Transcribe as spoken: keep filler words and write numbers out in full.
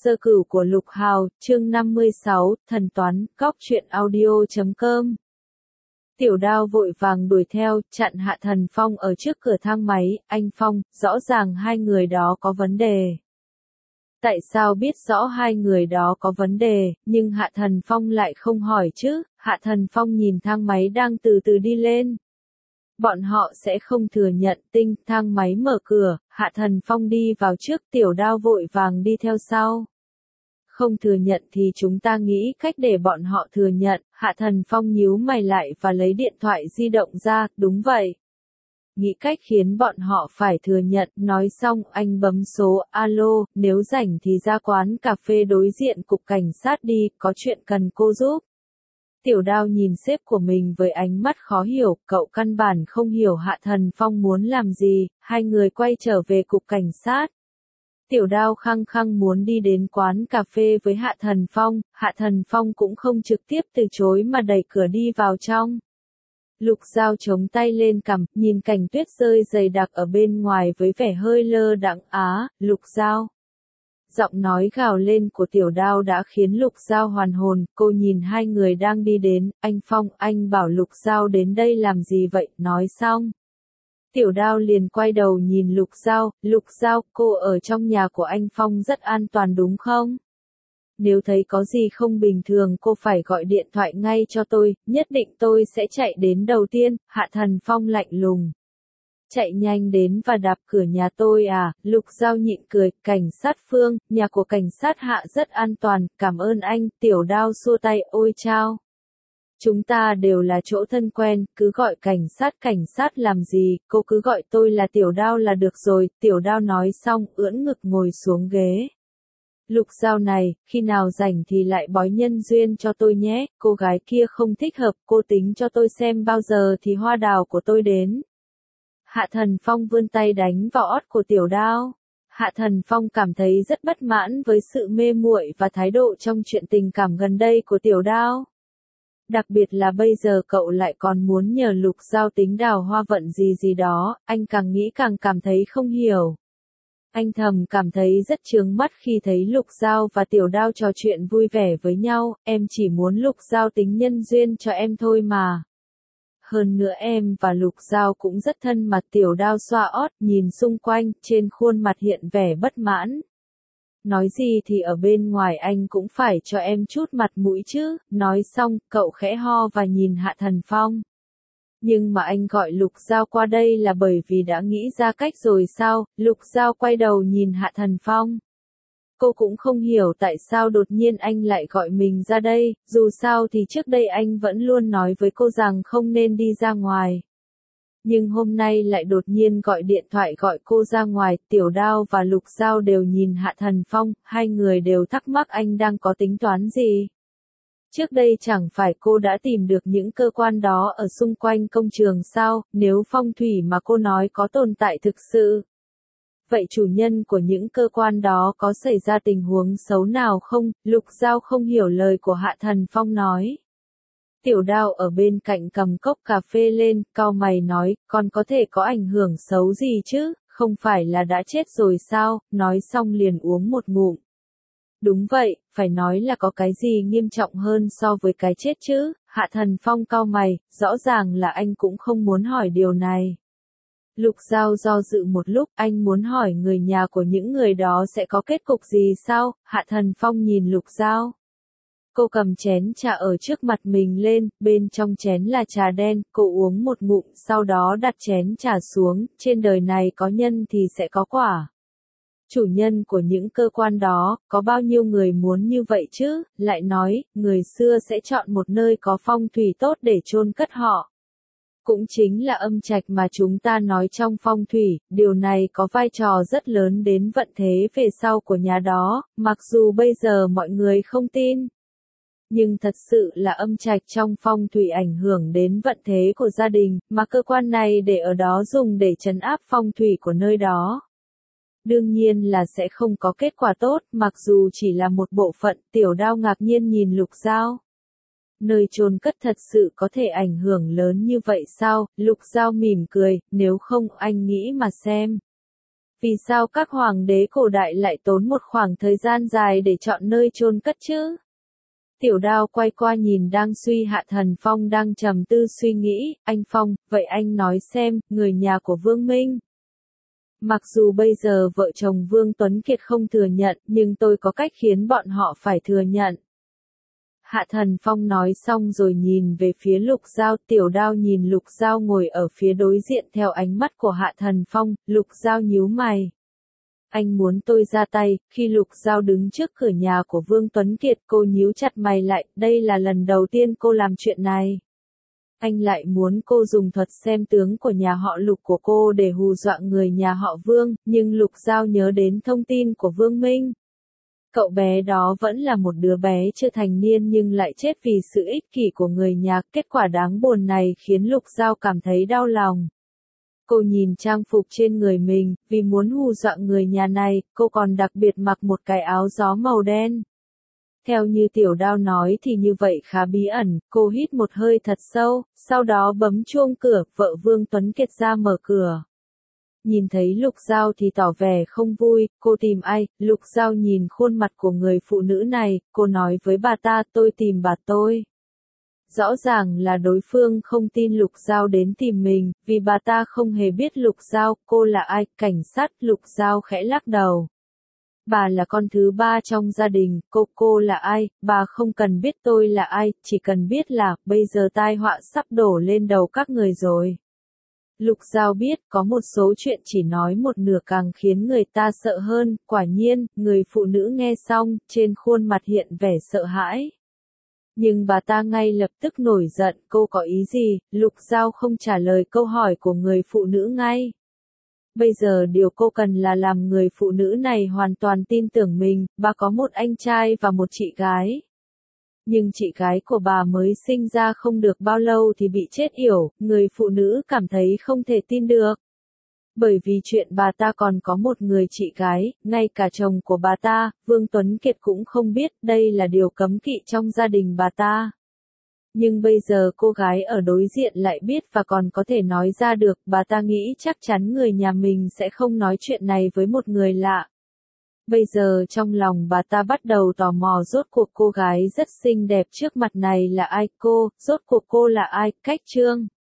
Sơ cửu của Lục Hào, chương năm mươi sáu, thần toán, góc truyện audio chấm com. Tiểu Đao vội vàng đuổi theo, chặn Hạ Thần Phong ở trước cửa thang máy, anh Phong, rõ ràng hai người đó có vấn đề. Tại sao biết rõ hai người đó có vấn đề, nhưng Hạ Thần Phong lại không hỏi chứ? Hạ Thần Phong nhìn thang máy đang từ từ đi lên. Bọn họ sẽ không thừa nhận. Tinh, thang máy mở cửa, Hạ Thần Phong đi vào trước, Tiểu Đao vội vàng đi theo sau. Không thừa nhận thì chúng ta nghĩ cách để bọn họ thừa nhận. Hạ Thần Phong nhíu mày lại và lấy điện thoại di động ra, đúng vậy. Nghĩ cách khiến bọn họ phải thừa nhận. Nói xong anh bấm số, alo, nếu rảnh thì ra quán cà phê đối diện cục cảnh sát đi, có chuyện cần cô giúp. Tiểu Đao nhìn sếp của mình với ánh mắt khó hiểu, cậu căn bản không hiểu Hạ Thần Phong muốn làm gì. Hai người quay trở về cục cảnh sát. Tiểu Đao khăng khăng muốn đi đến quán cà phê với Hạ Thần Phong, Hạ Thần Phong cũng không trực tiếp từ chối mà đẩy cửa đi vào trong. Lục Giao chống tay lên cằm, nhìn cảnh tuyết rơi dày đặc ở bên ngoài với vẻ hơi lơ đãng. Á, Lục Giao. Giọng nói gào lên của Tiểu Đao đã khiến Lục Giao hoàn hồn, cô nhìn hai người đang đi đến, anh Phong, anh bảo Lục Giao đến đây làm gì vậy, nói xong. Tiểu Đao liền quay đầu nhìn Lục Giao, Lục Giao, cô ở trong nhà của anh Phong rất an toàn đúng không? Nếu thấy có gì không bình thường cô phải gọi điện thoại ngay cho tôi, nhất định tôi sẽ chạy đến đầu tiên. Hạ Thần Phong lạnh lùng. Chạy nhanh đến và đạp cửa nhà tôi à? Lục Giao nhịn cười, cảnh sát Phương, nhà của cảnh sát Hạ rất an toàn, cảm ơn anh. Tiểu Đao xua tay, ôi chao. Chúng ta đều là chỗ thân quen, cứ gọi cảnh sát cảnh sát làm gì, cô cứ gọi tôi là Tiểu Đao là được rồi. Tiểu Đao nói xong, ưỡn ngực ngồi xuống ghế. Lục Giao này, khi nào rảnh thì lại bói nhân duyên cho tôi nhé, cô gái kia không thích hợp, cô tính cho tôi xem bao giờ thì hoa đào của tôi đến. Hạ Thần Phong vươn tay đánh vào ót của Tiểu Đao. Hạ Thần Phong cảm thấy rất bất mãn với sự mê muội và thái độ trong chuyện tình cảm gần đây của Tiểu Đao. Đặc biệt là bây giờ cậu lại còn muốn nhờ Lục Giao tính đào hoa vận gì gì đó, anh càng nghĩ càng cảm thấy không hiểu. Anh thầm cảm thấy rất chướng mắt khi thấy Lục Giao và Tiểu Đao trò chuyện vui vẻ với nhau, em chỉ muốn Lục Giao tính nhân duyên cho em thôi mà. Hơn nữa em và Lục Giao cũng rất thân mà. Tiểu Đao xoa ót, nhìn xung quanh, trên khuôn mặt hiện vẻ bất mãn. Nói gì thì ở bên ngoài anh cũng phải cho em chút mặt mũi chứ. Nói xong, cậu khẽ ho và nhìn Hạ Thần Phong. Nhưng mà anh gọi Lục Giao qua đây là bởi vì đã nghĩ ra cách rồi sao? Lục Giao quay đầu nhìn Hạ Thần Phong. Cô cũng không hiểu tại sao đột nhiên anh lại gọi mình ra đây, dù sao thì trước đây anh vẫn luôn nói với cô rằng không nên đi ra ngoài. Nhưng hôm nay lại đột nhiên gọi điện thoại gọi cô ra ngoài. Tiểu Đao và Lục Giao đều nhìn Hạ Thần Phong, hai người đều thắc mắc anh đang có tính toán gì. Trước đây chẳng phải cô đã tìm được những cơ quan đó ở xung quanh công trường sao, nếu phong thủy mà cô nói có tồn tại thực sự. Vậy chủ nhân của những cơ quan đó có xảy ra tình huống xấu nào không? Lục Giao không hiểu lời của Hạ Thần Phong nói. Tiểu Đao ở bên cạnh cầm cốc cà phê lên, cau mày nói, còn có thể có ảnh hưởng xấu gì chứ, không phải là đã chết rồi sao? Nói xong liền uống một ngụm. Đúng vậy, phải nói là có cái gì nghiêm trọng hơn so với cái chết chứ. Hạ Thần Phong cau mày, rõ ràng là anh cũng không muốn hỏi điều này. Lục Giao do dự một lúc, anh muốn hỏi người nhà của những người đó sẽ có kết cục gì sao? Hạ Thần Phong nhìn Lục Giao. Cô cầm chén trà ở trước mặt mình lên, bên trong chén là trà đen, cô uống một ngụm, sau đó đặt chén trà xuống, trên đời này có nhân thì sẽ có quả. Chủ nhân của những cơ quan đó, có bao nhiêu người muốn như vậy chứ? Lại nói, người xưa sẽ chọn một nơi có phong thủy tốt để chôn cất họ. Cũng chính là âm trạch mà chúng ta nói trong phong thủy, điều này có vai trò rất lớn đến vận thế về sau của nhà đó, mặc dù bây giờ mọi người không tin. Nhưng thật sự là âm trạch trong phong thủy ảnh hưởng đến vận thế của gia đình, mà cơ quan này để ở đó dùng để trấn áp phong thủy của nơi đó. Đương nhiên là sẽ không có kết quả tốt, mặc dù chỉ là một bộ phận. Tiểu Đao ngạc nhiên nhìn Lục Giao. Nơi chôn cất thật sự có thể ảnh hưởng lớn như vậy sao? Lục Giao mỉm cười, nếu không anh nghĩ mà xem. Vì sao các hoàng đế cổ đại lại tốn một khoảng thời gian dài để chọn nơi chôn cất chứ? Tiểu Đao quay qua nhìn đang suy Hạ Thần Phong đang trầm tư suy nghĩ, anh Phong, vậy anh nói xem, người nhà của Vương Minh. Mặc dù bây giờ vợ chồng Vương Tuấn Kiệt không thừa nhận, nhưng tôi có cách khiến bọn họ phải thừa nhận. Hạ Thần Phong nói xong rồi nhìn về phía Lục Giao, Tiểu Đao nhìn Lục Giao ngồi ở phía đối diện theo ánh mắt của Hạ Thần Phong, Lục Giao nhíu mày. Anh muốn tôi ra tay, khi Lục Giao đứng trước cửa nhà của Vương Tuấn Kiệt cô nhíu chặt mày lại, đây là lần đầu tiên cô làm chuyện này. Anh lại muốn cô dùng thuật xem tướng của nhà họ Lục của cô để hù dọa người nhà họ Vương, nhưng Lục Giao nhớ đến thông tin của Vương Minh. Cậu bé đó vẫn là một đứa bé chưa thành niên nhưng lại chết vì sự ích kỷ của người nhà, kết quả đáng buồn này khiến Lục Giao cảm thấy đau lòng. Cô nhìn trang phục trên người mình, vì muốn hù dọa người nhà này, cô còn đặc biệt mặc một cái áo gió màu đen. Theo như Tiểu Đao nói thì như vậy khá bí ẩn, cô hít một hơi thật sâu, sau đó bấm chuông cửa, vợ Vương Tuấn Kiệt ra mở cửa. Nhìn thấy Lục Giao thì tỏ vẻ không vui, cô tìm ai, Lục Giao nhìn khuôn mặt của người phụ nữ này, cô nói với bà ta tôi tìm bà tôi. Rõ ràng là đối phương không tin Lục Giao đến tìm mình, vì bà ta không hề biết Lục Giao, cô là ai, cảnh sát, Lục Giao khẽ lắc đầu. Bà là con thứ ba trong gia đình, cô, cô là ai, bà không cần biết tôi là ai, chỉ cần biết là, bây giờ tai họa sắp đổ lên đầu các người rồi. Lục Giao biết có một số chuyện chỉ nói một nửa càng khiến người ta sợ hơn, quả nhiên, người phụ nữ nghe xong, trên khuôn mặt hiện vẻ sợ hãi. Nhưng bà ta ngay lập tức nổi giận, cô có ý gì, Lục Giao không trả lời câu hỏi của người phụ nữ ngay. Bây giờ điều cô cần là làm người phụ nữ này hoàn toàn tin tưởng mình, bà có một anh trai và một chị gái. Nhưng chị gái của bà mới sinh ra không được bao lâu thì bị chết yểu, người phụ nữ cảm thấy không thể tin được. Bởi vì chuyện bà ta còn có một người chị gái, ngay cả chồng của bà ta, Vương Tuấn Kiệt cũng không biết, đây là điều cấm kỵ trong gia đình bà ta. Nhưng bây giờ cô gái ở đối diện lại biết và còn có thể nói ra được, bà ta nghĩ chắc chắn người nhà mình sẽ không nói chuyện này với một người lạ. Bây giờ trong lòng bà ta bắt đầu tò mò rốt cuộc cô gái rất xinh đẹp trước mặt này là ai, cô, rốt cuộc cô là ai, Cách Trương.